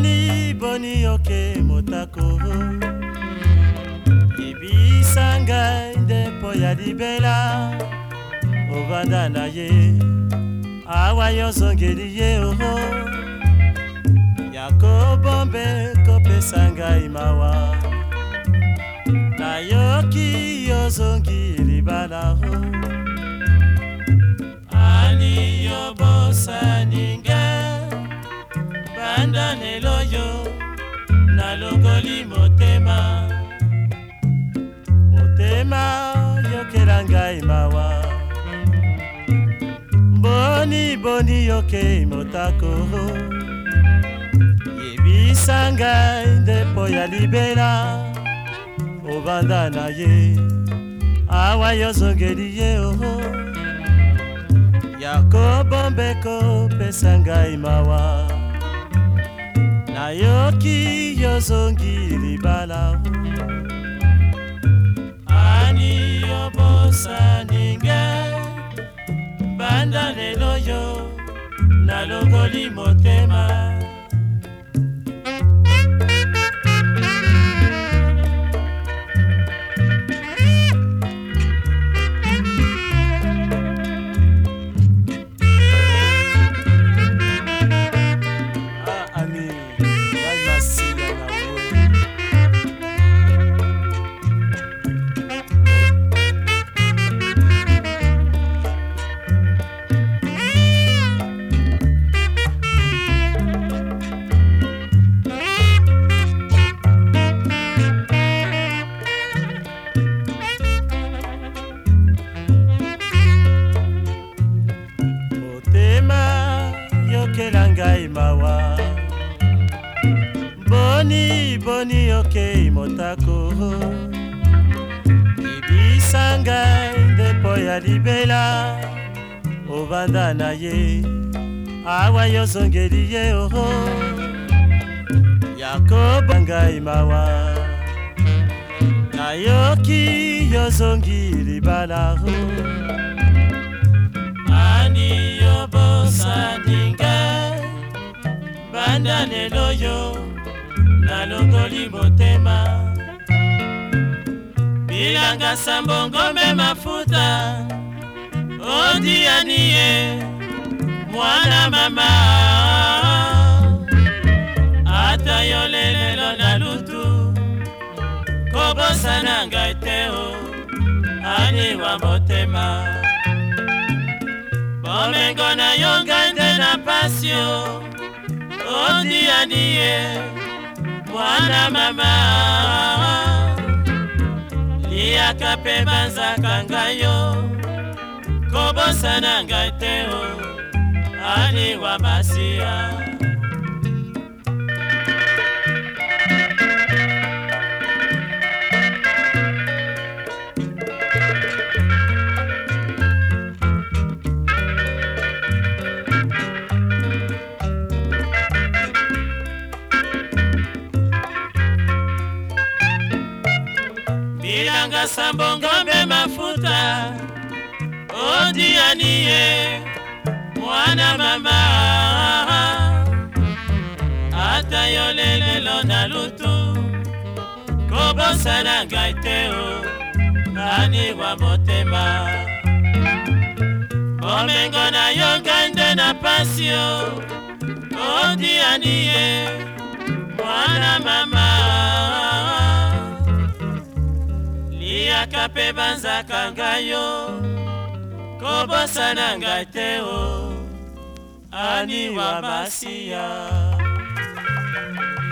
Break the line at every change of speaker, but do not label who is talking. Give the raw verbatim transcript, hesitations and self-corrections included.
Boni boni oke motako Ibisa ngai ndepo ya libela Ovanda na ye Awa yozongeli ye oho Yako bombe kopesa ngai mawa Nayoki yozongi libala ho Ali yobosa ninga Banda neloyo nalongoli motema Motema yokela ngai mawa Boni boni yoke motako Yebisa ngai ndepo ya libela Ovanda na ye Awa yozongeli ye oho Yako bombe kopesa ngai mawa Nayoki yozongi libala Ani yobosa ninga Banda leloyo nalongoli motema Ngai mawa Boni boni yoke motako Ibisa ngai ndepo ya libela Ovanda na ye Awa yozongeli ye oho Yakobo ngai mawa Nayoki yozongi libala ho Ani yobosa ninga Banda neloyo nalongoli motema Bilanga sambo ngombe mafuta Odi aniye mwana mama Ata yolelelo na lutu Kobosa nanga eteo Ani wa motema Bomengo na yonga nde na pasio Odi aniye mwana mama Liaka pe banzaka ngayo Kobosa nanga eteo Ani wa masia Bilanga sambo ngombe mafuta Odi aniye mwana mama Ata yolelelo na lutu Kobosa nanga eteo Ani wa motema Omengo na yonga nde na pasio Odi aniye mwana mama Liaka pe banzaka ngayo Kobosa nanga eteo, ani wa masia.